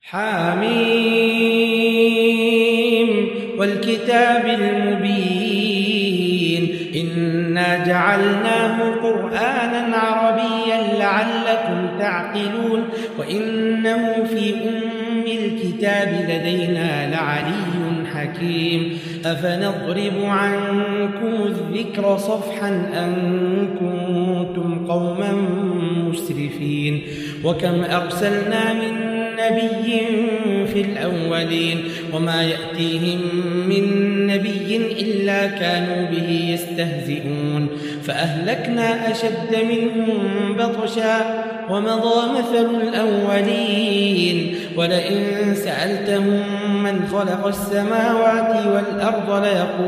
حميم والكتاب المبين إنا جعلناه قرآنا عربيا لعلكم تعقلون وإنه في الكتاب لدينا لعلي حكيم أفنضرب عنكم الذكر صفحا أن كنتم قوما مسرفين وكم أرسلنا من نبي في الأولين وما يأتيهم من نبي إلا كانوا به يستهزئون فأهلكنا أشد منهم بطشا ومضى مثل الأولين ولئن سألتهم من خلق السماوات والأرض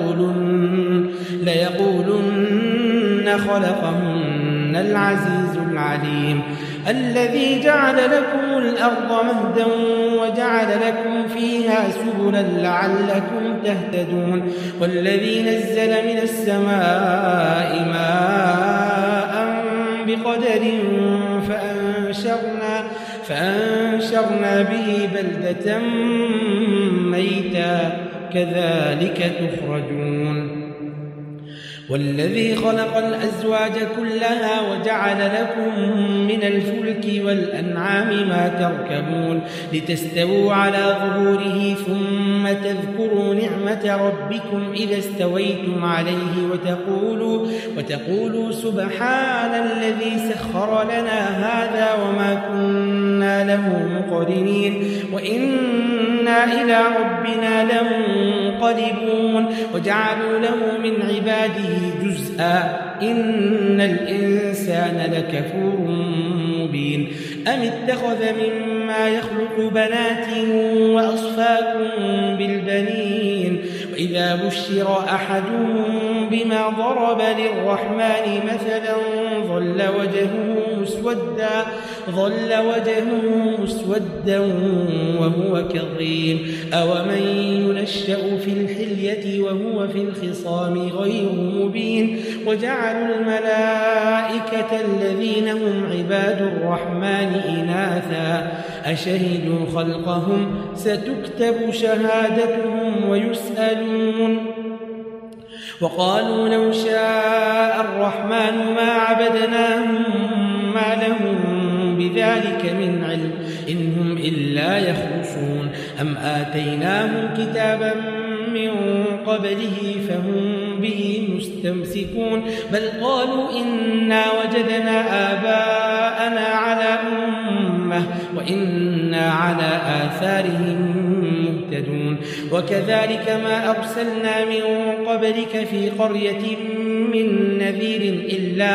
ليقولن خلقهن العزيز العليم الذي جعل لكم الأرض مهدا وجعل لكم فيها سبلا لعلكم تهتدون والذي نزل من السماء ماء بقدر فأنشرنا به بلدة ميتا كذلك تخرجون والذي خلق الأزواج كلها وجعل لكم من الفلك والأنعام ما تركبون لتستووا على ظهوره ثم تذكروا نعمة ربكم إذا استويتم عليه وتقولوا سبحان الذي سخر لنا هذا وما كنا له مقرنين وإنا إلى ربنا لمنقلبون وجعلوا له من عباده جزءا إن الإنسان لكفور مبين أم اتخذ مما يخلق بنات وأصفاكم بالبنين وإذا بشر أحدهم بما ضرب للرحمن مثلا ظل وجهه مسودا وهو كظيم أومن ينشأ في الحلية وهو في الخصام غير مبين وجعلوا الملائكة الذين هم عباد الرحمن إناثا أشهدوا خلقهم ستكتب شهادتهم ويسألون وقالوا لو شاء الرحمن ما عبدناهم ما لهم بذلك من علم إن هم إلا يخرصون أم آتيناهم كتابا من قبله فهم به مستمسكون بل قالوا إنا وجدنا آباءنا على أمة وإنا على آثارهم مهتدون وكذلك ما أرسلنا من قبلك في قرية من نذير إلا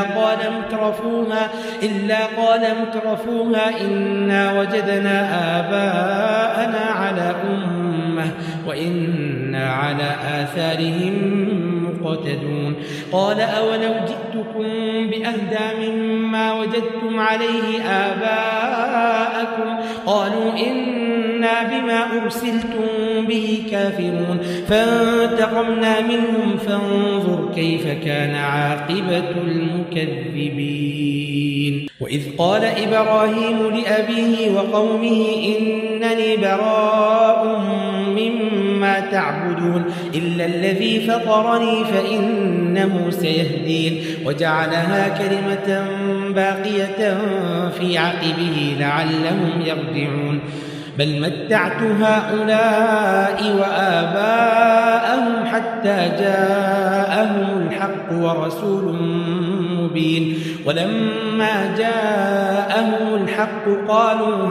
قال مترفوها إنا وجدنا آباءنا على أمة وإنا على آثارهم مقتدون قال أولو جئتكم بأهدى مما وجدتم عليه آباءكم قالوا إنا بما أرسلتم به كافرون فانتقمنا منهم فانظر كيف كان عاقبة المكذبين وإذ قال إبراهيم لأبيه وقومه إنني براء مما تعبدون إلا الذي فطرني فإنه سيهدين وجعلها كلمة باقية في عقبه لعلهم يرجعون بل متعت هؤلاء وآباءهم حتى جاءهم الحق ورسول مبين ولما جاءهم الحق قالوا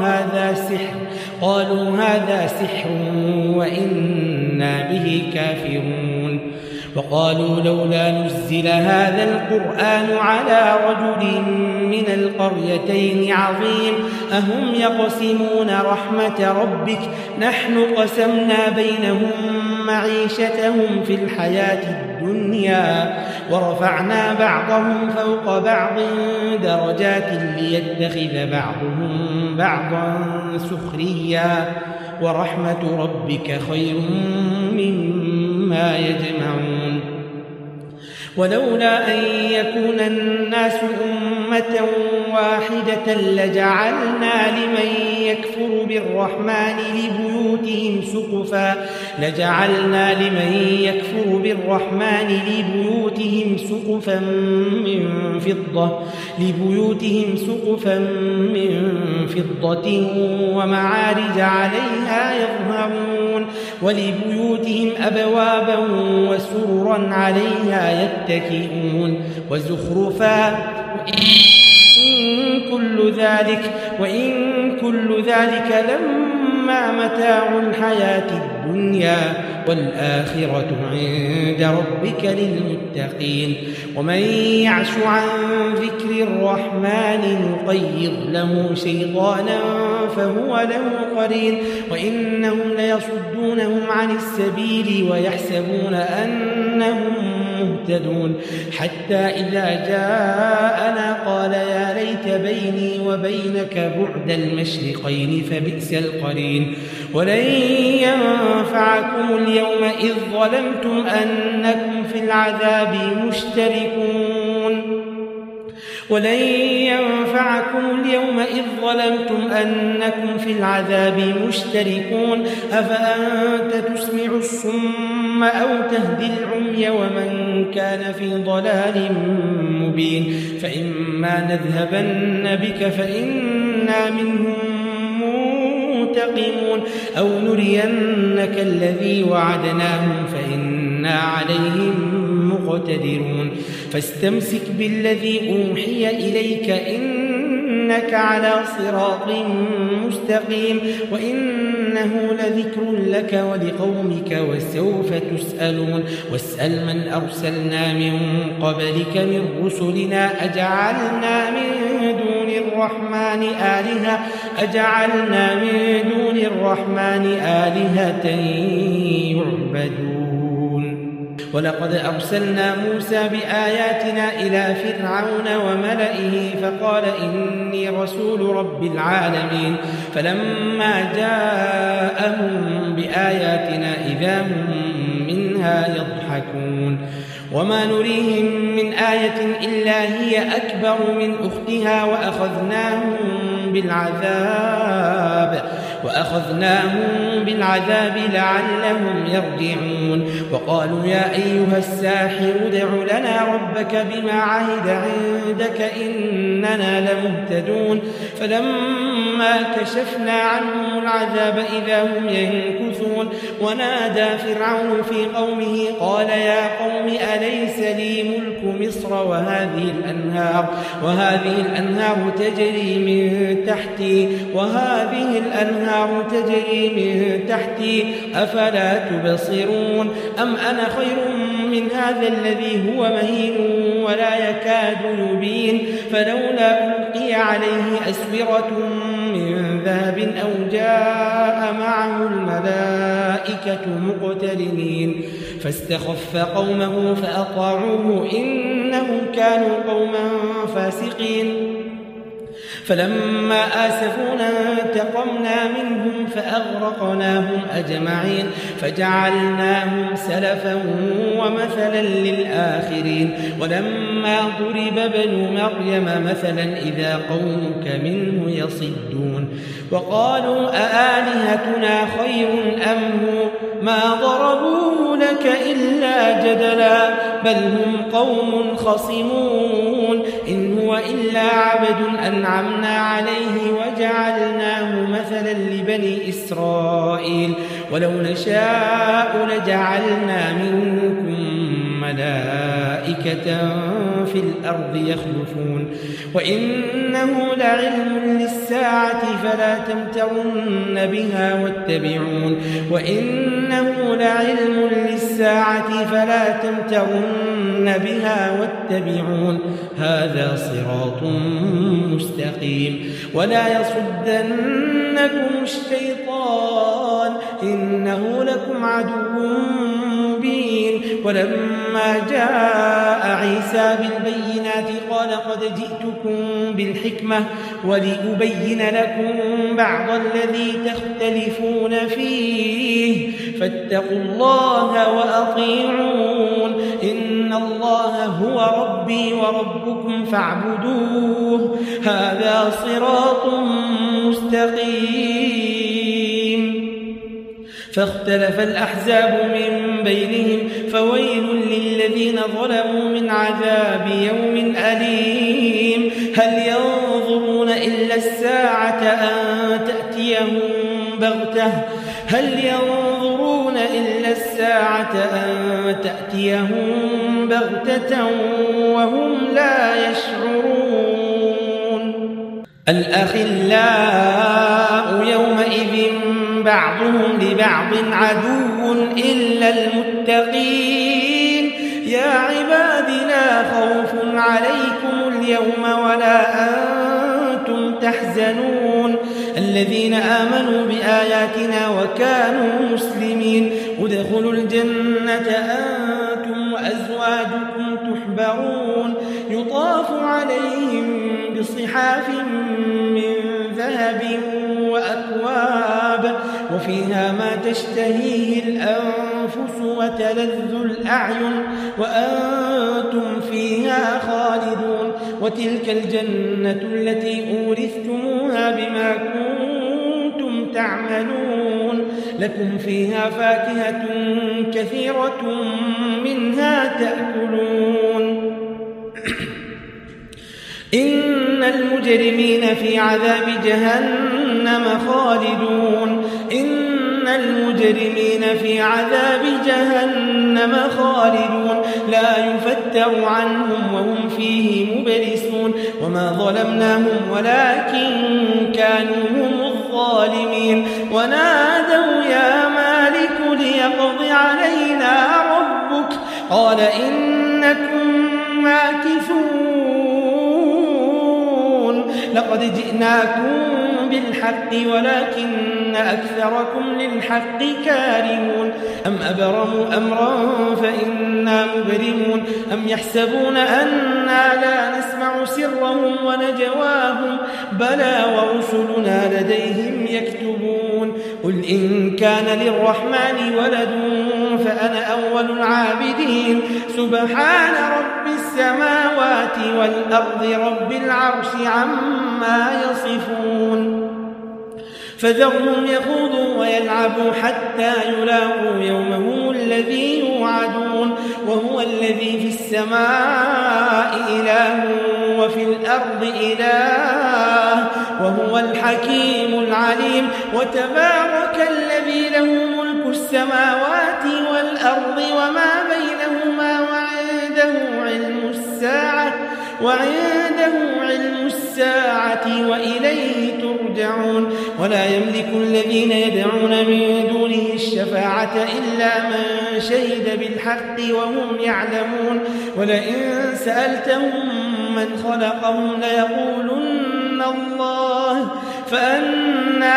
هذا سحر وإنا به كافرون وقالوا لولا نزل هذا القرآن على رجل من القريتين عظيم أهم يقسمون رحمة ربك نحن قسمنا بينهم معيشتهم في الحياة الدنيا ورفعنا بعضهم فوق بعض درجات ليتخذ بعضهم بعضا سخريا ورحمة ربك خير مما يجمعون ولولا أن يكون الناس أمة واحدة لجعلنا لمن يكفر بالرحمن لبيوتهم سقفا من فضة ومعارج عليها يظهرون ولبيوتهم أبوابا وسررا عليها يتكئون وزخرفا وإن كل ذلك لما متاع الحياة الدنيا والآخرة عند ربك للمتقين ومن يعش عن ذكر الرحمن نقيض له شيطانا فهو له قرين وإنهم ليصدونهم عن السبيل ويحسبون أنهم مهتدون حتى إذا جاءنا قال يا ليت بيني وبينك بعد المشرقين فبئس القرين ولن ينفعكم اليوم إذ ظلمتم أنكم في العذاب مشتركون أفأنت تسمع الصم أو تهدي العمي ومن كان في ضلال مبين فإما نذهبن بك فإنا منهم منتقمون أو نرينك الذي وعدناهم فإنا عليهم مقتدرون فاستمسك بالذي أوحي إليك إنك على صراط مستقيم وإنه لذكر لك ولقومك وسوف تسألون واسأل من أرسلنا من قبلك من رسلنا أجعلنا من دون الرحمن آلهة يعبدون ولقد أرسلنا موسى بآياتنا إلى فرعون وملئه فقال إني رسول رب العالمين فلما جاءهم بآياتنا إذا هم منها يضحكون وما نريهم من آية إلا هي أكبر من أختها وأخذناهم بالعذاب لعلهم يرجعون وقالوا يا أيها الساحر ادع لنا ربك بما عهد عندك إننا لمهتدون فلما كشفنا عنهم العذاب إذا هم ينكثون ونادى فرعون في قومه قال يا قوم أليس لي ملك مصر وهذه الأنهار تجري من تحتي أفلا تبصرون أم أنا خير من هذا الذي هو مهين ولا يكاد يبين فلولا ألقي عليه أسورة من ذهب أو جاء معه الملائكة مقترنين فاستخف قومه فأطاعوه إنهم كانوا قوما فاسقين فلما آسفونا انتقمنا منهم فأغرقناهم أجمعين فجعلناهم سلفا ومثلا للآخرين ولما ضرب ابن مريم مثلا إذا قومك منه يصدون وقالوا أآلهتنا خير أم هو ما ضربوه لك إلا جدلا بل هم قوم خصمون إن هو إلا عبد أنعمنا عليه وجعلناه مثلا لبني إسرائيل ولو نشاء لجعلنا منكم ملائكة في الأرض يخلفون وإنه لعلم للساعة فلا تمترن بها واتبعون هذا صراط مستقيم ولا يصدنكم الشيطان إنه لكم عدو مبين ولما جاء عيسى بالبينات قال قد جئتكم بالحكمة ولأبين لكم بعض الذي تختلفون فيه فاتقوا الله وأطيعون إن إن الله هو ربي وربكم فاعبدوه هذا صراط مستقيم فاختلف الأحزاب من بينهم فويل للذين ظلموا من عذاب يوم أليم هل ينظرون إلا الساعة أن تأتيهم بغتة وهم لا يشعرون الأخلاء يومئذ بعضهم لبعض عدو إلا المتقين يا عباد لا خوف عليكم اليوم ولا أنتم تحزنون الذين آمنوا بآياتنا وكانوا مسلمين ادخلوا الجنة أنتم وأزواجكم تحبرون يطاف عليهم بصحاف من ذهب وأكواب وفيها ما تشتهيه الأنفس وتلذ الأعين وأنتم فيها خالدون وتلك الجنة التي أورثتموها بما كنتم تعملون لكم فيها فاكهة كثيرة منها تأكلون إن المجرمين في عذاب جهنم خالدون لا يفتر عنهم وهم فيه مبلسون وما ظلمناهم ولكن كانوا هم الظالمين ونادوا يا مالك ليقض علينا ربك قال إنكم ماكثون لقد جئناكم بالحق ولكن أكثركم للحق كارهون أم أبرموا أمرا فإنا مبرمون أم يحسبون أنا لا نسمع سرهم ونجواهم بلى ورسلنا لديهم يكتبون قل إن كان للرحمن ولد فأنا أول العابدين سبحان رب السماوات والأرض رب العرش عما يصفون فذرهم يخوضوا ويلعبوا حتى يلاقوا يومهم الذي يوعدون وهو الذي في السماء إله وفي الأرض إله وهو الحكيم العليم وتبارك الذي له ملك السماوات والأرض وما بينهما وعنده علم الساعة وإليه ترجعون ولا يملك الذين يدعون من دونه الشفاعة إلا من شهد بالحق وهم يعلمون ولئن سألتهم من خلقهم ليقولن الله فأنى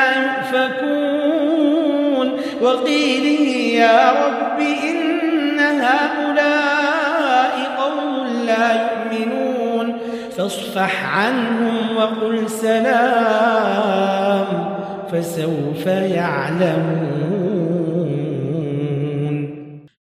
يؤفكون وقيله يا رب إن هؤلاء قوم لا يؤمنون فاصفح عنهم وقل سلام فسوف يعلمون.